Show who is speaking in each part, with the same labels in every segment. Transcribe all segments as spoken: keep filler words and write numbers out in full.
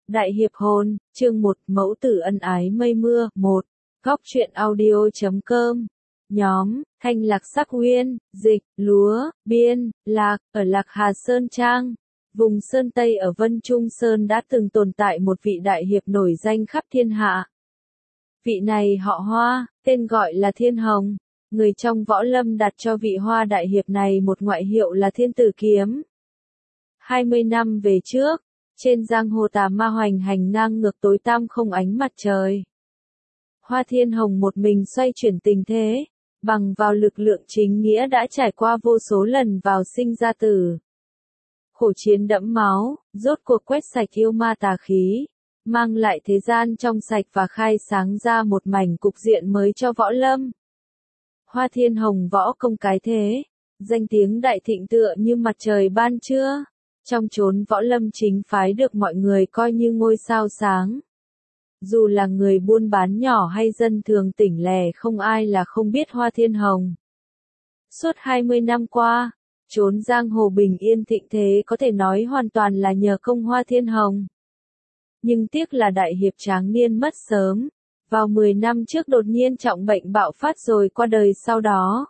Speaker 1: Đại hiệp hồn, chương một, mẫu tử ân ái mây mưa, một. Góc truyện audio.com. Nhóm, Thanh Lạc Sắc Uyên, dịch, lúa, biên, lạc, ở Lạc Hà Sơn Trang. Vùng Sơn Tây ở Vân Trung Sơn đã từng tồn tại một vị đại hiệp nổi danh khắp thiên hạ. Vị này họ Hoa, tên gọi là Thiên Hồng. Người trong võ lâm đặt cho vị Hoa đại hiệp này một ngoại hiệu là Thiên Tử Kiếm. hai mươi năm về trước, trên giang hồ tà ma hoành hành ngang ngược tối tăm không ánh mặt trời. Hoa Thiên Hồng một mình xoay chuyển tình thế, bằng vào lực lượng chính nghĩa đã trải qua vô số lần vào sinh ra tử. Khổ chiến đẫm máu, rốt cuộc quét sạch yêu ma tà khí, mang lại thế gian trong sạch và khai sáng ra một mảnh cục diện mới cho võ lâm. Hoa Thiên Hồng võ công cái thế, danh tiếng đại thịnh tựa như mặt trời ban trưa. Trong chốn võ lâm chính phái được mọi người coi như ngôi sao sáng. Dù là người buôn bán nhỏ hay dân thường tỉnh lẻ không ai là không biết Hoa Thiên Hồng. Suốt hai mươi năm qua, chốn giang hồ bình yên thịnh thế có thể nói hoàn toàn là nhờ công Hoa Thiên Hồng. Nhưng tiếc là đại hiệp tráng niên mất sớm, vào mười năm trước đột nhiên trọng bệnh bạo phát rồi qua đời sau đó.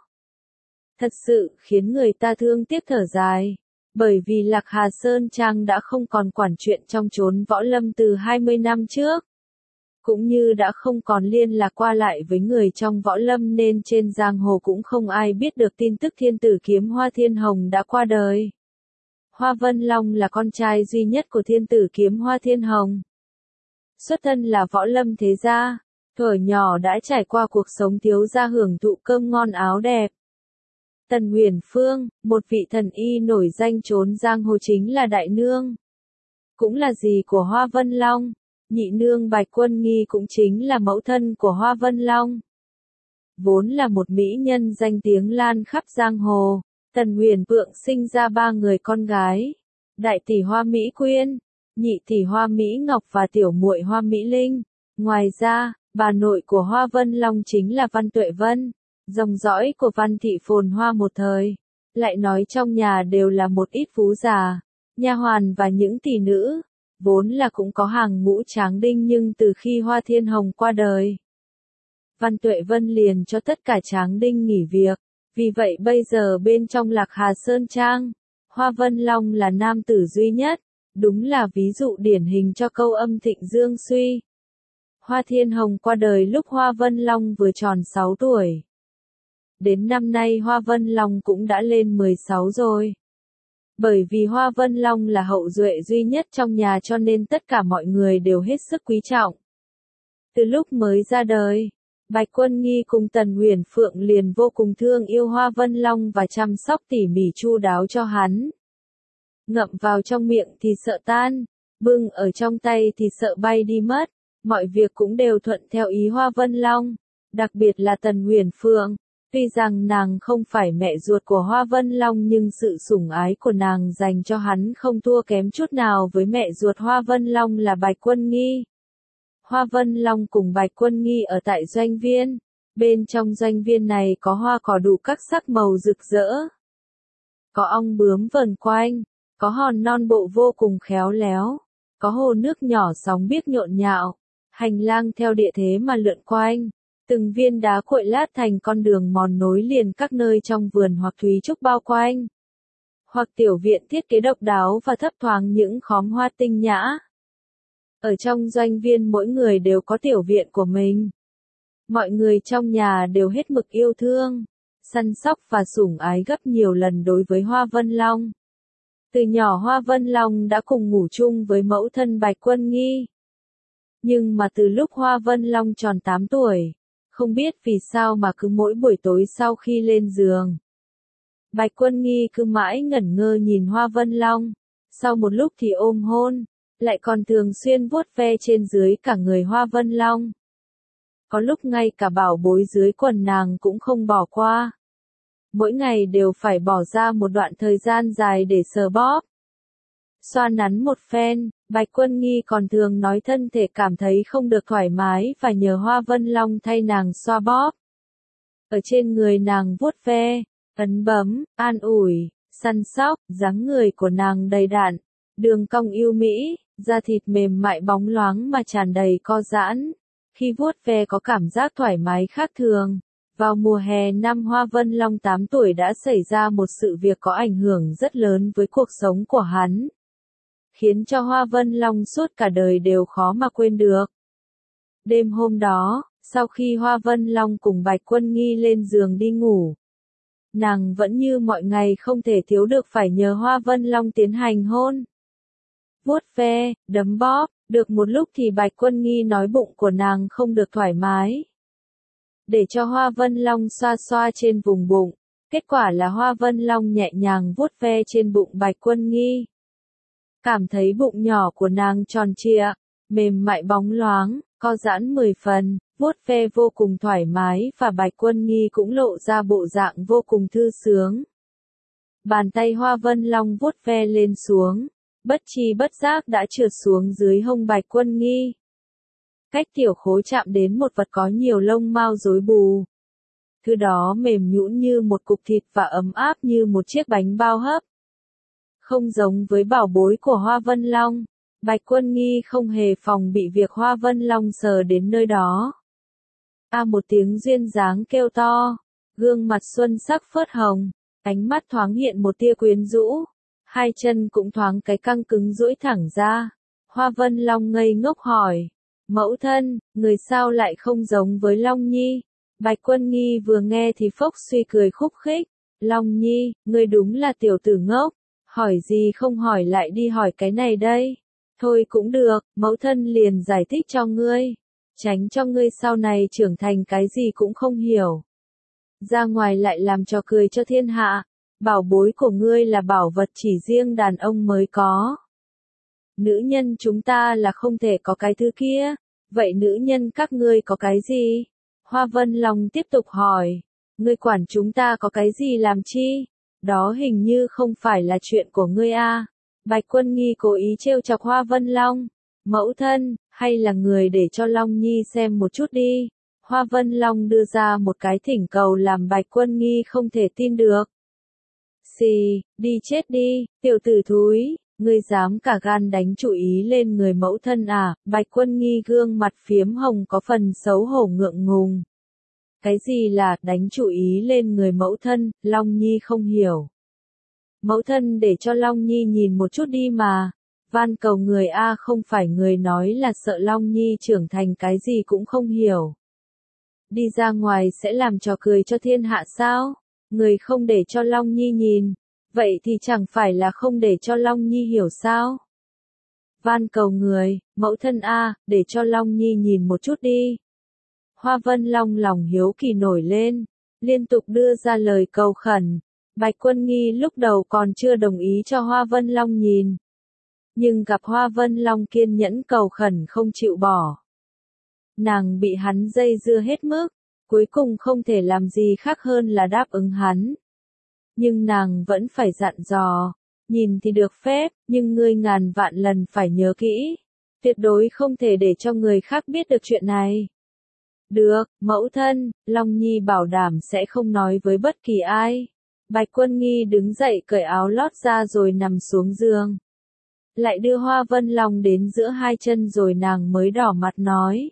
Speaker 1: Thật sự khiến người ta thương tiếc thở dài. Bởi vì Lạc Hà Sơn Trang đã không còn quản chuyện trong chốn võ lâm từ hai mươi năm trước. Cũng như đã không còn liên lạc qua lại với người trong võ lâm nên trên giang hồ cũng không ai biết được tin tức Thiên Tử Kiếm Hoa Thiên Hồng đã qua đời. Hoa Vân Long là con trai duy nhất của Thiên Tử Kiếm Hoa Thiên Hồng. Xuất thân là võ lâm thế gia, thuở nhỏ đã trải qua cuộc sống thiếu gia hưởng thụ cơm ngon áo đẹp. Tần Huyền Phương, một vị thần y nổi danh chốn giang hồ chính là Đại Nương. Cũng là dì của Hoa Vân Long. Nhị nương Bạch Quân Nghi cũng chính là mẫu thân của Hoa Vân Long. Vốn là một mỹ nhân danh tiếng lan khắp giang hồ, Tần Huyền Phượng sinh ra ba người con gái. Đại tỷ Hoa Mỹ Quyên, nhị tỷ Hoa Mỹ Ngọc và tiểu muội Hoa Mỹ Linh. Ngoài ra, bà nội của Hoa Vân Long chính là Văn Tuệ Vân, dòng dõi của Văn thị phồn hoa một thời. Lại nói trong nhà đều là một ít phú già, nha hoàn và những tỷ nữ, vốn là cũng có hàng ngũ tráng đinh nhưng từ khi Hoa Thiên Hồng qua đời, Văn Tuệ Vân liền cho tất cả tráng đinh nghỉ việc. Vì vậy bây giờ bên trong Lạc Hà Sơn Trang, Hoa Vân Long là nam tử duy nhất, đúng là ví dụ điển hình cho câu âm thịnh dương suy. Hoa Thiên Hồng qua đời lúc Hoa Vân Long vừa tròn sáu tuổi. Đến năm nay Hoa Vân Long cũng đã lên mười sáu rồi. Bởi vì Hoa Vân Long là hậu duệ duy nhất trong nhà cho nên tất cả mọi người đều hết sức quý trọng. Từ lúc mới ra đời, Bạch Quân Nghi cùng Tần Huyền Phượng liền vô cùng thương yêu Hoa Vân Long và chăm sóc tỉ mỉ chu đáo cho hắn. Ngậm vào trong miệng thì sợ tan, bưng ở trong tay thì sợ bay đi mất, mọi việc cũng đều thuận theo ý Hoa Vân Long, đặc biệt là Tần Huyền Phượng. Tuy rằng nàng không phải mẹ ruột của Hoa Vân Long nhưng sự sủng ái của nàng dành cho hắn không thua kém chút nào với mẹ ruột Hoa Vân Long là Bạch Quân Nghi. Hoa Vân Long cùng Bạch Quân Nghi ở tại doanh viên. Bên trong doanh viên này có hoa cỏ đủ các sắc màu rực rỡ. Có ong bướm vờn quanh, có hòn non bộ vô cùng khéo léo, có hồ nước nhỏ sóng biếc nhộn nhạo, hành lang theo địa thế mà lượn quanh. Từng viên đá cuội lát thành con đường mòn nối liền các nơi trong vườn hoặc thúy trúc bao quanh. Hoặc tiểu viện thiết kế độc đáo và thấp thoáng những khóm hoa tinh nhã. Ở trong doanh viên mỗi người đều có tiểu viện của mình. Mọi người trong nhà đều hết mực yêu thương, săn sóc và sủng ái gấp nhiều lần đối với Hoa Vân Long. Từ nhỏ Hoa Vân Long đã cùng ngủ chung với mẫu thân Bạch Quân Nghi. Nhưng mà từ lúc Hoa Vân Long tròn tám tuổi, không biết vì sao mà cứ mỗi buổi tối sau khi lên giường, Bạch Quân Nghi cứ mãi ngẩn ngơ nhìn Hoa Vân Long, sau một lúc thì ôm hôn, lại còn thường xuyên vuốt ve trên dưới cả người Hoa Vân Long. Có lúc ngay cả bảo bối dưới quần nàng cũng không bỏ qua. Mỗi ngày đều phải bỏ ra một đoạn thời gian dài để sờ bóp, xoa nắn một phen. Bạch Quân Nghi còn thường nói thân thể cảm thấy không được thoải mái và nhờ Hoa Vân Long thay nàng xoa bóp. Ở trên người nàng vuốt ve, ấn bấm, an ủi, săn sóc, dáng người của nàng đầy đặn, đường cong yêu mỹ, da thịt mềm mại bóng loáng mà tràn đầy co giãn. Khi vuốt ve có cảm giác thoải mái khác thường. Vào mùa hè năm Hoa Vân Long tám tuổi đã xảy ra một sự việc có ảnh hưởng rất lớn với cuộc sống của hắn. Khiến cho Hoa Vân Long suốt cả đời đều khó mà quên được. Đêm hôm đó, sau khi Hoa Vân Long cùng Bạch Quân Nghi lên giường đi ngủ, nàng vẫn như mọi ngày không thể thiếu được phải nhờ Hoa Vân Long tiến hành hôn. Vuốt ve, đấm bóp, được một lúc thì Bạch Quân Nghi nói bụng của nàng không được thoải mái. Để cho Hoa Vân Long xoa xoa trên vùng bụng, kết quả là Hoa Vân Long nhẹ nhàng vuốt ve trên bụng Bạch Quân Nghi. Cảm thấy bụng nhỏ của nàng tròn trịa, mềm mại bóng loáng, co giãn mười phần, vuốt ve vô cùng thoải mái và Bạch Quân Nghi cũng lộ ra bộ dạng vô cùng thư sướng. Bàn tay Hoa Vân Long vuốt ve lên xuống, bất tri bất giác đã trượt xuống dưới hông Bạch Quân Nghi. Cách tiểu khối chạm đến một vật có nhiều lông mao rối bù. Thứ đó mềm nhũn như một cục thịt và ấm áp như một chiếc bánh bao hấp. Không giống với bảo bối của Hoa Vân Long, Bạch Quân Nghi không hề phòng bị việc Hoa Vân Long sờ đến nơi đó. A một tiếng duyên dáng kêu to, gương mặt xuân sắc phớt hồng, ánh mắt thoáng hiện một tia quyến rũ, hai chân cũng thoáng cái căng cứng duỗi thẳng ra. Hoa Vân Long ngây ngốc hỏi, mẫu thân, người sao lại không giống với Long Nhi? Bạch Quân Nghi vừa nghe thì phốc suy cười khúc khích, Long Nhi, ngươi đúng là tiểu tử ngốc, hỏi gì không hỏi lại đi hỏi cái này đây. Thôi cũng được, mẫu thân liền giải thích cho ngươi, tránh cho ngươi sau này trưởng thành cái gì cũng không hiểu. Ra ngoài lại làm trò cười cho thiên hạ, bảo bối của ngươi là bảo vật chỉ riêng đàn ông mới có. Nữ nhân chúng ta là không thể có cái thứ kia, vậy nữ nhân các ngươi có cái gì? Hoa Vân Long tiếp tục hỏi, ngươi quản chúng ta có cái gì làm chi? Đó hình như không phải là chuyện của ngươi a. Bạch Quân Nghi cố ý trêu chọc Hoa Vân Long, mẫu thân, hay là người để cho Long Nhi xem một chút đi. Hoa Vân Long đưa ra một cái thỉnh cầu làm Bạch Quân Nghi không thể tin được. Xì, đi chết đi, tiểu tử thúi, ngươi dám cả gan đánh chủ ý lên người mẫu thân à? Bạch Quân Nghi gương mặt phiếm hồng có phần xấu hổ ngượng ngùng. Cái gì là đánh chủ ý lên người mẫu thân? Long Nhi không hiểu. Mẫu thân để cho Long Nhi nhìn một chút đi mà. Van cầu người a, không phải người nói là sợ Long Nhi trưởng thành cái gì cũng không hiểu. Đi ra ngoài sẽ làm trò cười cho thiên hạ sao? Người không để cho Long Nhi nhìn, vậy thì chẳng phải là không để cho Long Nhi hiểu sao? Van cầu người, mẫu thân a, để cho Long Nhi nhìn một chút đi. Hoa Vân Long lòng hiếu kỳ nổi lên, liên tục đưa ra lời cầu khẩn. Bạch Quân Nghi lúc đầu còn chưa đồng ý cho Hoa Vân Long nhìn. Nhưng gặp Hoa Vân Long kiên nhẫn cầu khẩn không chịu bỏ. Nàng bị hắn dây dưa hết mức, cuối cùng không thể làm gì khác hơn là đáp ứng hắn. Nhưng nàng vẫn phải dặn dò, nhìn thì được phép, nhưng ngươi ngàn vạn lần phải nhớ kỹ. Tuyệt đối không thể để cho người khác biết được chuyện này. Được, mẫu thân, Long Nhi bảo đảm sẽ không nói với bất kỳ ai. Bạch Quân Nghi đứng dậy cởi áo lót ra rồi nằm xuống giường. Lại đưa Hoa Vân Long đến giữa hai chân rồi nàng mới đỏ mặt nói.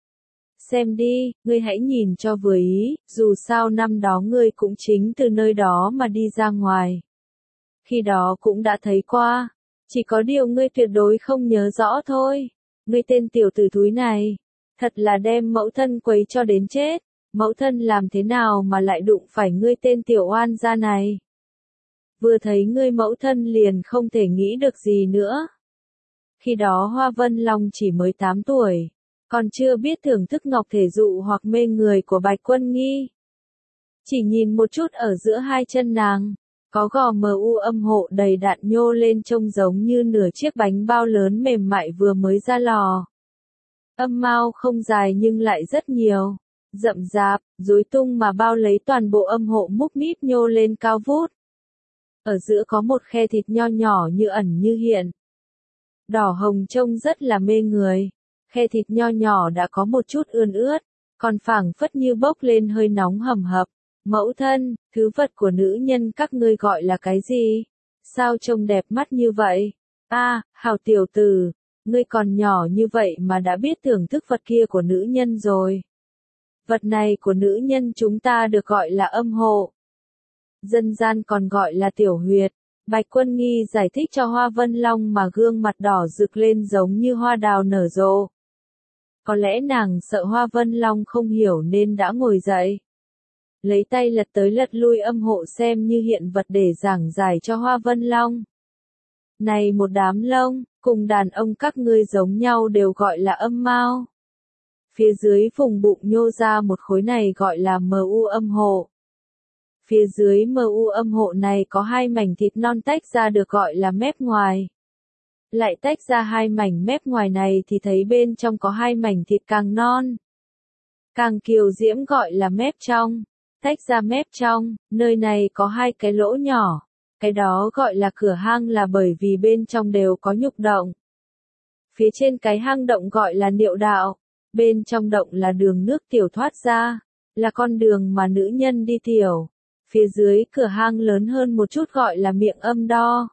Speaker 1: Xem đi, ngươi hãy nhìn cho vừa ý, dù sao năm đó ngươi cũng chính từ nơi đó mà đi ra ngoài. Khi đó cũng đã thấy qua, chỉ có điều ngươi tuyệt đối không nhớ rõ thôi. Ngươi tên tiểu tử thúi này, thật là đem mẫu thân quấy cho đến chết. Mẫu thân làm thế nào mà lại đụng phải ngươi tên tiểu oan gia này? Vừa thấy ngươi mẫu thân liền không thể nghĩ được gì nữa. Khi đó Hoa Vân Long chỉ mới tám tuổi, còn chưa biết thưởng thức ngọc thể dụ hoặc mê người của Bạch Quân Nghi. Chỉ nhìn một chút ở giữa hai chân nàng, có gò mờ u âm hộ đầy đặn nhô lên trông giống như nửa chiếc bánh bao lớn mềm mại vừa mới ra lò. Âm mao không dài nhưng lại rất nhiều, rậm rạp, rối tung mà bao lấy toàn bộ âm hộ múc míp nhô lên cao vút. Ở giữa có một khe thịt nho nhỏ như ẩn như hiện. Đỏ hồng trông rất là mê người. Khe thịt nho nhỏ đã có một chút ươn ướt, còn phảng phất như bốc lên hơi nóng hầm hập. Mẫu thân, thứ vật của nữ nhân các ngươi gọi là cái gì? Sao trông đẹp mắt như vậy? A, hào tiểu tử, ngươi còn nhỏ như vậy mà đã biết thưởng thức vật kia của nữ nhân rồi. Vật này của nữ nhân chúng ta được gọi là âm hộ. Dân gian còn gọi là tiểu huyệt. Bạch Quân Nghi giải thích cho Hoa Vân Long mà gương mặt đỏ rực lên giống như hoa đào nở rộ. Có lẽ nàng sợ Hoa Vân Long không hiểu nên đã ngồi dậy. Lấy tay lật tới lật lui âm hộ xem như hiện vật để giảng giải cho Hoa Vân Long. Này một đám lông, cùng đàn ông các ngươi giống nhau đều gọi là âm mao. Phía dưới vùng bụng nhô ra một khối này gọi là mờ u âm hộ. Phía dưới mờ u âm hộ này có hai mảnh thịt non tách ra được gọi là mép ngoài. Lại tách ra hai mảnh mép ngoài này thì thấy bên trong có hai mảnh thịt càng non. Càng kiều diễm gọi là mép trong. Tách ra mép trong, nơi này có hai cái lỗ nhỏ. Cái đó gọi là cửa hang là bởi vì bên trong đều có nhục động. Phía trên cái hang động gọi là niệu đạo. Bên trong động là đường nước tiểu thoát ra. Là con đường mà nữ nhân đi tiểu. Phía dưới cửa hang lớn hơn một chút gọi là miệng âm đo.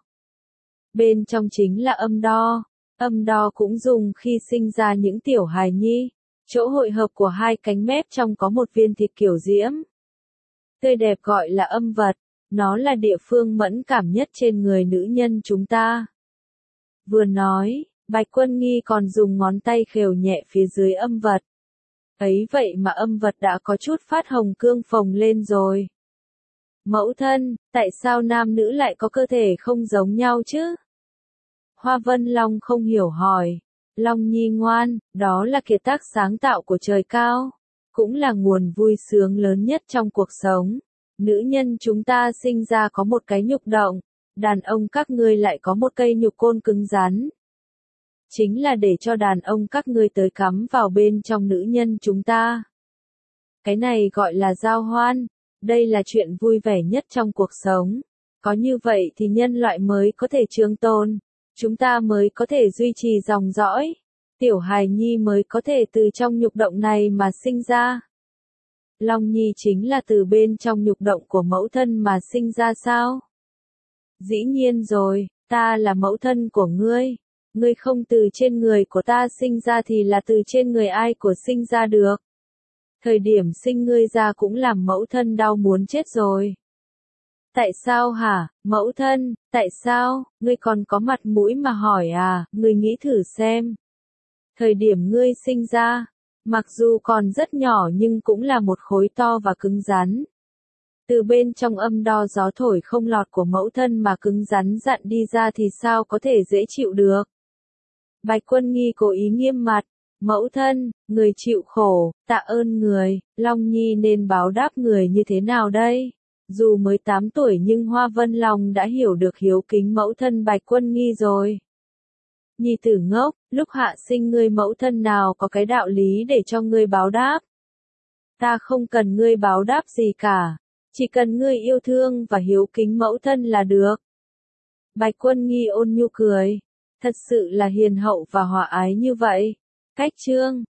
Speaker 1: Bên trong chính là âm đo. Âm đo cũng dùng khi sinh ra những tiểu hài nhi. Chỗ hội hợp của hai cánh mép trong có một viên thịt kiểu diễm. Tươi đẹp gọi là âm vật. Nó là địa phương mẫn cảm nhất trên người nữ nhân chúng ta. Vừa nói, Bạch Quân Nghi còn dùng ngón tay khều nhẹ phía dưới âm vật. Ấy vậy mà âm vật đã có chút phát hồng cương phồng lên rồi. Mẫu thân, tại sao nam nữ lại có cơ thể không giống nhau chứ? Hoa Vân Long không hiểu hỏi. Long Nhi ngoan, đó là kiệt tác sáng tạo của trời cao. Cũng là nguồn vui sướng lớn nhất trong cuộc sống. Nữ nhân chúng ta sinh ra có một cái nhục động. Đàn ông các ngươi lại có một cây nhục côn cứng rắn. Chính là để cho đàn ông các ngươi tới cắm vào bên trong nữ nhân chúng ta. Cái này gọi là giao hoan. Đây là chuyện vui vẻ nhất trong cuộc sống. Có như vậy thì nhân loại mới có thể trường tồn. Chúng ta mới có thể duy trì dòng dõi. Tiểu hài nhi mới có thể từ trong nhục động này mà sinh ra. Long Nhi chính là từ bên trong nhục động của mẫu thân mà sinh ra sao? Dĩ nhiên rồi, ta là mẫu thân của ngươi. Ngươi không từ trên người của ta sinh ra thì là từ trên người ai của sinh ra được. Thời điểm sinh ngươi ra cũng làm mẫu thân đau muốn chết rồi. Tại sao hả, mẫu thân, tại sao, ngươi còn có mặt mũi mà hỏi à, ngươi nghĩ thử xem. Thời điểm ngươi sinh ra, mặc dù còn rất nhỏ nhưng cũng là một khối to và cứng rắn. Từ bên trong âm đo gió thổi không lọt của mẫu thân mà cứng rắn dặn đi ra thì sao có thể dễ chịu được. Bạch Quân Nghi cố ý nghiêm mặt. Mẫu thân, người chịu khổ, tạ ơn người, Long Nhi nên báo đáp người như thế nào đây? Dù mới tám tuổi nhưng Hoa Vân Long đã hiểu được hiếu kính mẫu thân Bạch Quân Nghi rồi. Nhi tử ngốc, lúc hạ sinh ngươi mẫu thân nào có cái đạo lý để cho ngươi báo đáp? Ta không cần ngươi báo đáp gì cả, chỉ cần ngươi yêu thương và hiếu kính mẫu thân là được. Bạch Quân Nghi ôn nhu cười, thật sự là hiền hậu và hòa ái như vậy. Cách chương